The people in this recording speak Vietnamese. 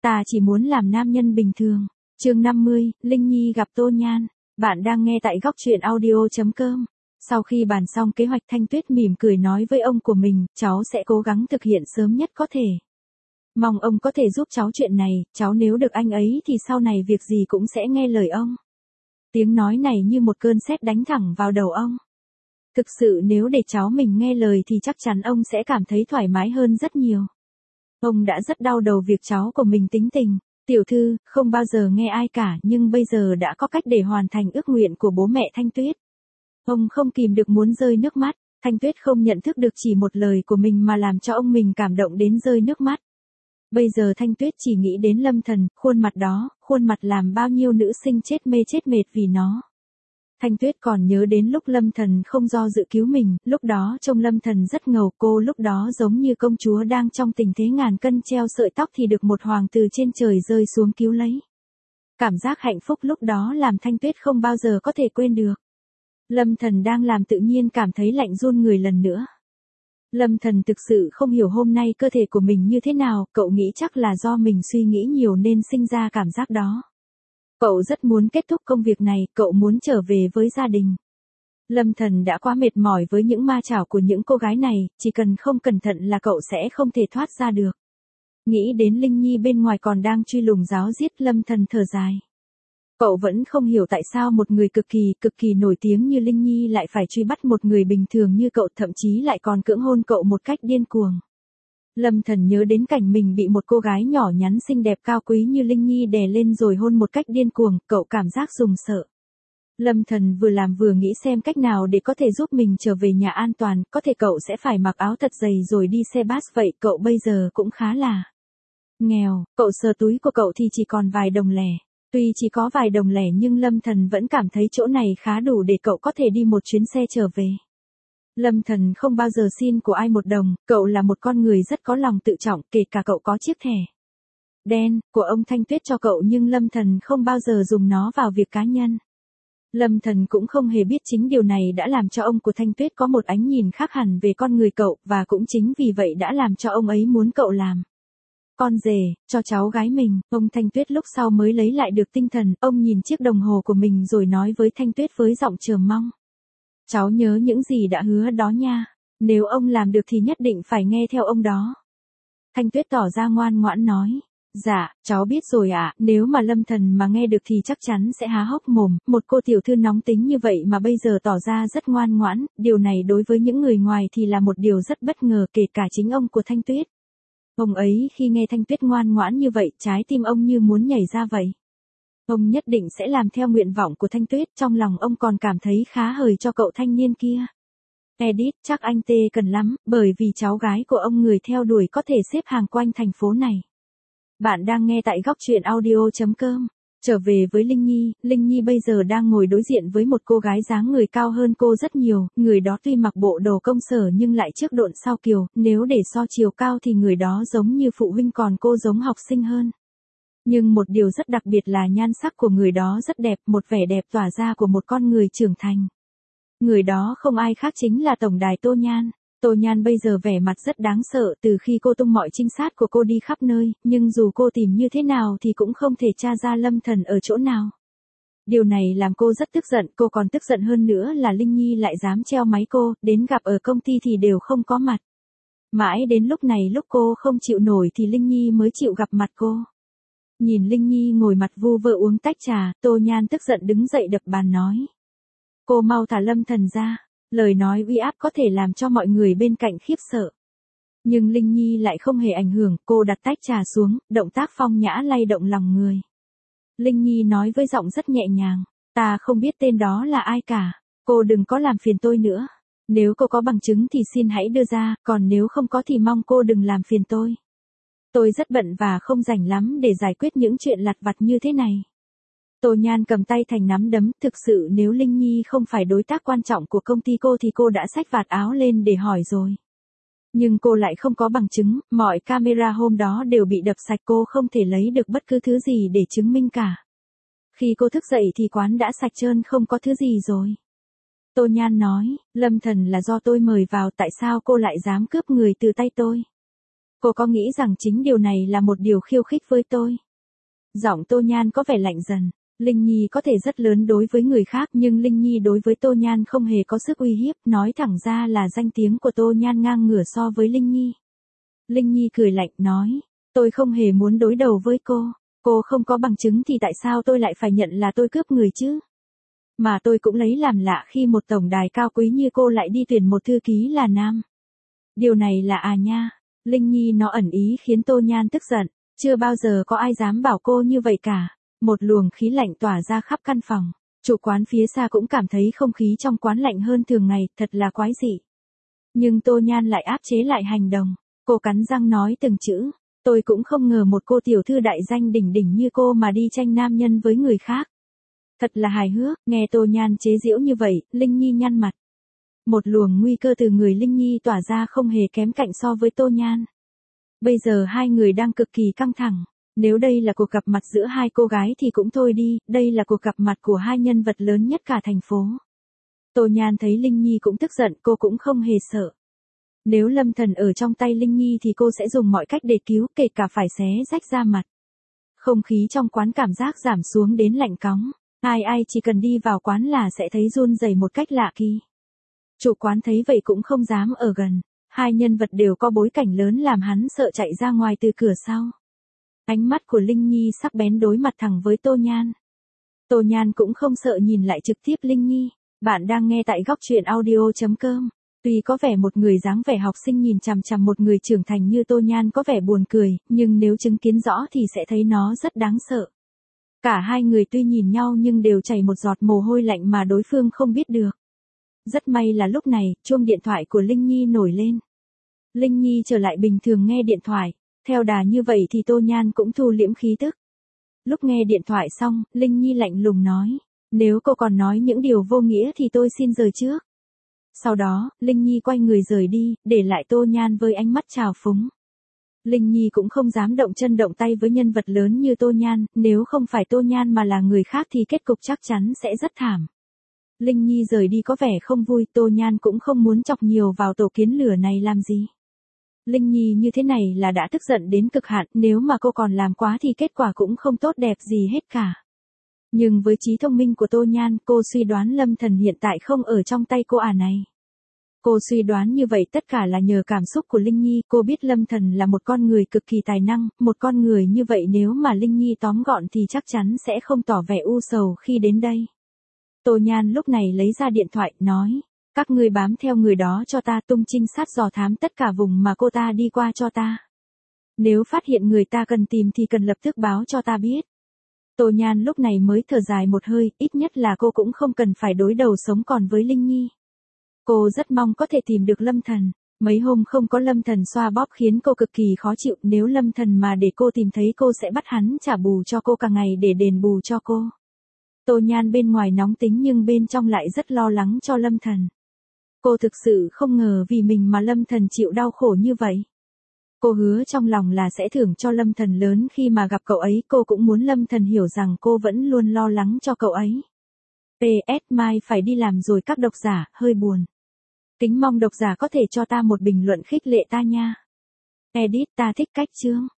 Ta chỉ muốn làm nam nhân bình thường. Chương 50, Linh Nhi gặp Tô Nhan. Bạn đang nghe tại góc truyện audio.com. Sau khi bàn xong kế hoạch, Thanh Tuyết mỉm cười nói với ông của mình, cháu sẽ cố gắng thực hiện sớm nhất có thể. Mong ông có thể giúp cháu chuyện này, cháu nếu được anh ấy thì sau này việc gì cũng sẽ nghe lời ông. Tiếng nói này như một cơn sét đánh thẳng vào đầu ông. Thực sự nếu để cháu mình nghe lời thì chắc chắn ông sẽ cảm thấy thoải mái hơn rất nhiều. Ông đã rất đau đầu việc cháu của mình tính tình. Tiểu thư, không bao giờ nghe ai cả nhưng bây giờ đã có cách để hoàn thành ước nguyện của bố mẹ Thanh Tuyết. Ông không kìm được muốn rơi nước mắt. Thanh Tuyết không nhận thức được chỉ một lời của mình mà làm cho ông mình cảm động đến rơi nước mắt. Bây giờ Thanh Tuyết chỉ nghĩ đến Lâm Thần, khuôn mặt đó, khuôn mặt làm bao nhiêu nữ sinh chết mê chết mệt vì nó. Thanh Tuyết còn nhớ đến lúc Lâm Thần không do dự cứu mình, lúc đó trông Lâm Thần rất ngầu, cô lúc đó giống như công chúa đang trong tình thế ngàn cân treo sợi tóc thì được một hoàng tử trên trời rơi xuống cứu lấy. Cảm giác hạnh phúc lúc đó làm Thanh Tuyết không bao giờ có thể quên được. Lâm Thần đang làm tự nhiên cảm thấy lạnh run người lần nữa. Lâm Thần thực sự không hiểu hôm nay cơ thể của mình như thế nào, cậu nghĩ chắc là do mình suy nghĩ nhiều nên sinh ra cảm giác đó. Cậu rất muốn kết thúc công việc này, cậu muốn trở về với gia đình. Lâm Thần đã quá mệt mỏi với những ma chảo của những cô gái này, chỉ cần không cẩn thận là cậu sẽ không thể thoát ra được. Nghĩ đến Linh Nhi bên ngoài còn đang truy lùng ráo riết, Lâm Thần thở dài. Cậu vẫn không hiểu tại sao một người cực kỳ nổi tiếng như Linh Nhi lại phải truy bắt một người bình thường như cậu, thậm chí lại còn cưỡng hôn cậu một cách điên cuồng. Lâm Thần nhớ đến cảnh mình bị một cô gái nhỏ nhắn xinh đẹp cao quý như Linh Nhi đè lên rồi hôn một cách điên cuồng, cậu cảm giác rùng sợ. Lâm Thần vừa làm vừa nghĩ xem cách nào để có thể giúp mình trở về nhà an toàn, có thể cậu sẽ phải mặc áo thật dày rồi đi xe bus, vậy cậu bây giờ cũng khá là nghèo, cậu sờ túi của cậu thì chỉ còn vài đồng lẻ. Tuy chỉ có vài đồng lẻ nhưng Lâm Thần vẫn cảm thấy chỗ này khá đủ để cậu có thể đi một chuyến xe trở về. Lâm Thần không bao giờ xin của ai một đồng, cậu là một con người rất có lòng tự trọng, kể cả cậu có chiếc thẻ đen của ông Thanh Tuyết cho cậu nhưng Lâm Thần không bao giờ dùng nó vào việc cá nhân. Lâm Thần cũng không hề biết chính điều này đã làm cho ông của Thanh Tuyết có một ánh nhìn khác hẳn về con người cậu, và cũng chính vì vậy đã làm cho ông ấy muốn cậu làm con rể cho cháu gái mình. Ông Thanh Tuyết lúc sau mới lấy lại được tinh thần, ông nhìn chiếc đồng hồ của mình rồi nói với Thanh Tuyết với giọng chờ mong. Cháu nhớ những gì đã hứa đó nha, nếu ông làm được thì nhất định phải nghe theo ông đó. Thanh Tuyết tỏ ra ngoan ngoãn nói. Dạ, cháu biết rồi ạ, nếu mà Lâm Thần mà nghe được thì chắc chắn sẽ há hốc mồm, một cô tiểu thư nóng tính như vậy mà bây giờ tỏ ra rất ngoan ngoãn, điều này đối với những người ngoài thì là một điều rất bất ngờ, kể cả chính ông của Thanh Tuyết. Ông ấy khi nghe Thanh Tuyết ngoan ngoãn như vậy, trái tim ông như muốn nhảy ra vậy. Ông nhất định sẽ làm theo nguyện vọng của Thanh Tuyết, trong lòng ông còn cảm thấy khá hời cho cậu thanh niên kia. Edit, chắc anh tê cần lắm, bởi vì cháu gái của ông người theo đuổi có thể xếp hàng quanh thành phố này. Bạn đang nghe tại góc truyện audio.com. Trở về với Linh Nhi bây giờ đang ngồi đối diện với một cô gái dáng người cao hơn cô rất nhiều, người đó tuy mặc bộ đồ công sở nhưng lại trước độn sau kiều, nếu để so chiều cao thì người đó giống như phụ huynh còn cô giống học sinh hơn. Nhưng một điều rất đặc biệt là nhan sắc của người đó rất đẹp, một vẻ đẹp tỏa ra của một con người trưởng thành. Người đó không ai khác chính là tổng đài Tô Nhan. Tô Nhan bây giờ vẻ mặt rất đáng sợ từ khi cô tung mọi trinh sát của cô đi khắp nơi, nhưng dù cô tìm như thế nào thì cũng không thể tra ra Lâm Thần ở chỗ nào. Điều này làm cô rất tức giận, cô còn tức giận hơn nữa là Linh Nhi lại dám treo máy cô, đến gặp ở công ty thì đều không có mặt. Mãi đến lúc này lúc cô không chịu nổi thì Linh Nhi mới chịu gặp mặt cô. Nhìn Linh Nhi ngồi mặt vu vơ uống tách trà, Tô Nhan tức giận đứng dậy đập bàn nói. Cô mau thả Lâm Thần ra. Lời nói uy áp có thể làm cho mọi người bên cạnh khiếp sợ. Nhưng Linh Nhi lại không hề ảnh hưởng, cô đặt tách trà xuống, động tác phong nhã lay động lòng người. Linh Nhi nói với giọng rất nhẹ nhàng, ta không biết tên đó là ai cả, cô đừng có làm phiền tôi nữa. Nếu cô có bằng chứng thì xin hãy đưa ra, còn nếu không có thì mong cô đừng làm phiền tôi. Tôi rất bận và không rảnh lắm để giải quyết những chuyện lặt vặt như thế này. Tô Nhan cầm tay thành nắm đấm, thực sự nếu Linh Nhi không phải đối tác quan trọng của công ty cô thì cô đã xách vạt áo lên để hỏi rồi. Nhưng cô lại không có bằng chứng, mọi camera hôm đó đều bị đập sạch, cô không thể lấy được bất cứ thứ gì để chứng minh cả. Khi cô thức dậy thì quán đã sạch trơn không có thứ gì rồi. Tô Nhan nói, Lâm Thần là do tôi mời vào, tại sao cô lại dám cướp người từ tay tôi? Cô có nghĩ rằng chính điều này là một điều khiêu khích với tôi? Giọng Tô Nhan có vẻ lạnh dần. Linh Nhi có thể rất lớn đối với người khác nhưng Linh Nhi đối với Tô Nhan không hề có sức uy hiếp, nói thẳng ra là danh tiếng của Tô Nhan ngang ngửa so với Linh Nhi. Linh Nhi cười lạnh nói, tôi không hề muốn đối đầu với cô không có bằng chứng thì tại sao tôi lại phải nhận là tôi cướp người chứ? Mà tôi cũng lấy làm lạ khi một tổng đài cao quý như cô lại đi tuyển một thư ký là nam. Điều này là nha. Linh Nhi nó ẩn ý khiến Tô Nhan tức giận, chưa bao giờ có ai dám bảo cô như vậy cả. Một luồng khí lạnh tỏa ra khắp căn phòng, chủ quán phía xa cũng cảm thấy không khí trong quán lạnh hơn thường ngày, thật là quái dị. Nhưng Tô Nhan lại áp chế lại hành động, cô cắn răng nói từng chữ, tôi cũng không ngờ một cô tiểu thư đại danh đỉnh đỉnh như cô mà đi tranh nam nhân với người khác. Thật là hài hước, nghe Tô Nhan chế giễu như vậy, Linh Nhi nhăn mặt. Một luồng nguy cơ từ người Linh Nhi tỏa ra không hề kém cạnh so với Tô Nhan. Bây giờ hai người đang cực kỳ căng thẳng. Nếu đây là cuộc gặp mặt giữa hai cô gái thì cũng thôi đi, đây là cuộc gặp mặt của hai nhân vật lớn nhất cả thành phố. Tô Nhan thấy Linh Nhi cũng tức giận, cô cũng không hề sợ. Nếu Lâm Thần ở trong tay Linh Nhi thì cô sẽ dùng mọi cách để cứu, kể cả phải xé rách da mặt. Không khí trong quán cảm giác giảm xuống đến lạnh cóng. Ai chỉ cần đi vào quán là sẽ thấy run rẩy một cách lạ kỳ. Chủ quán thấy vậy cũng không dám ở gần. Hai nhân vật đều có bối cảnh lớn làm hắn sợ chạy ra ngoài từ cửa sau. Ánh mắt của Linh Nhi sắc bén đối mặt thẳng với Tô Nhan. Tô Nhan cũng không sợ nhìn lại trực tiếp Linh Nhi. Bạn đang nghe tại góc truyện audio.com. Tuy có vẻ một người dáng vẻ học sinh nhìn chằm chằm một người trưởng thành như Tô Nhan có vẻ buồn cười, nhưng nếu chứng kiến rõ thì sẽ thấy nó rất đáng sợ. Cả hai người tuy nhìn nhau nhưng đều chảy một giọt mồ hôi lạnh mà đối phương không biết được. Rất may là lúc này, chuông điện thoại của Linh Nhi nổi lên. Linh Nhi trở lại bình thường nghe điện thoại. Theo đà như vậy thì Tô Nhan cũng thu liễm khí tức. Lúc nghe điện thoại xong, Linh Nhi lạnh lùng nói, nếu cô còn nói những điều vô nghĩa thì tôi xin rời trước. Sau đó, Linh Nhi quay người rời đi, để lại Tô Nhan với ánh mắt trào phúng. Linh Nhi cũng không dám động chân động tay với nhân vật lớn như Tô Nhan, nếu không phải Tô Nhan mà là người khác thì kết cục chắc chắn sẽ rất thảm. Linh Nhi rời đi có vẻ không vui, Tô Nhan cũng không muốn chọc nhiều vào tổ kiến lửa này làm gì. Linh Nhi như thế này là đã tức giận đến cực hạn, nếu mà cô còn làm quá thì kết quả cũng không tốt đẹp gì hết cả. Nhưng với trí thông minh của Tô Nhan, cô suy đoán Lâm Thần hiện tại không ở trong tay cô này. Cô suy đoán như vậy tất cả là nhờ cảm xúc của Linh Nhi, cô biết Lâm Thần là một con người cực kỳ tài năng, một con người như vậy nếu mà Linh Nhi tóm gọn thì chắc chắn sẽ không tỏ vẻ u sầu khi đến đây. Tô Nhan lúc này lấy ra điện thoại, nói, các ngươi bám theo người đó cho ta, tung trinh sát dò thám tất cả vùng mà cô ta đi qua cho ta. Nếu phát hiện người ta cần tìm thì cần lập tức báo cho ta biết. Tô Nhan lúc này mới thở dài một hơi, ít nhất là cô cũng không cần phải đối đầu sống còn với Linh Nhi. Cô rất mong có thể tìm được Lâm Thần. Mấy hôm không có Lâm Thần xoa bóp khiến cô cực kỳ khó chịu, nếu Lâm Thần mà để cô tìm thấy cô sẽ bắt hắn trả bù cho cô cả ngày để đền bù cho cô. Tô Nhan bên ngoài nóng tính nhưng bên trong lại rất lo lắng cho Lâm Thần. Cô thực sự không ngờ vì mình mà Lâm Thần chịu đau khổ như vậy. Cô hứa trong lòng là sẽ thưởng cho Lâm Thần lớn khi mà gặp cậu ấy, cô cũng muốn Lâm Thần hiểu rằng cô vẫn luôn lo lắng cho cậu ấy. PS mai phải đi làm rồi các độc giả, hơi buồn. Kính mong độc giả có thể cho ta một bình luận khích lệ ta nha. Edit ta thích cách chương.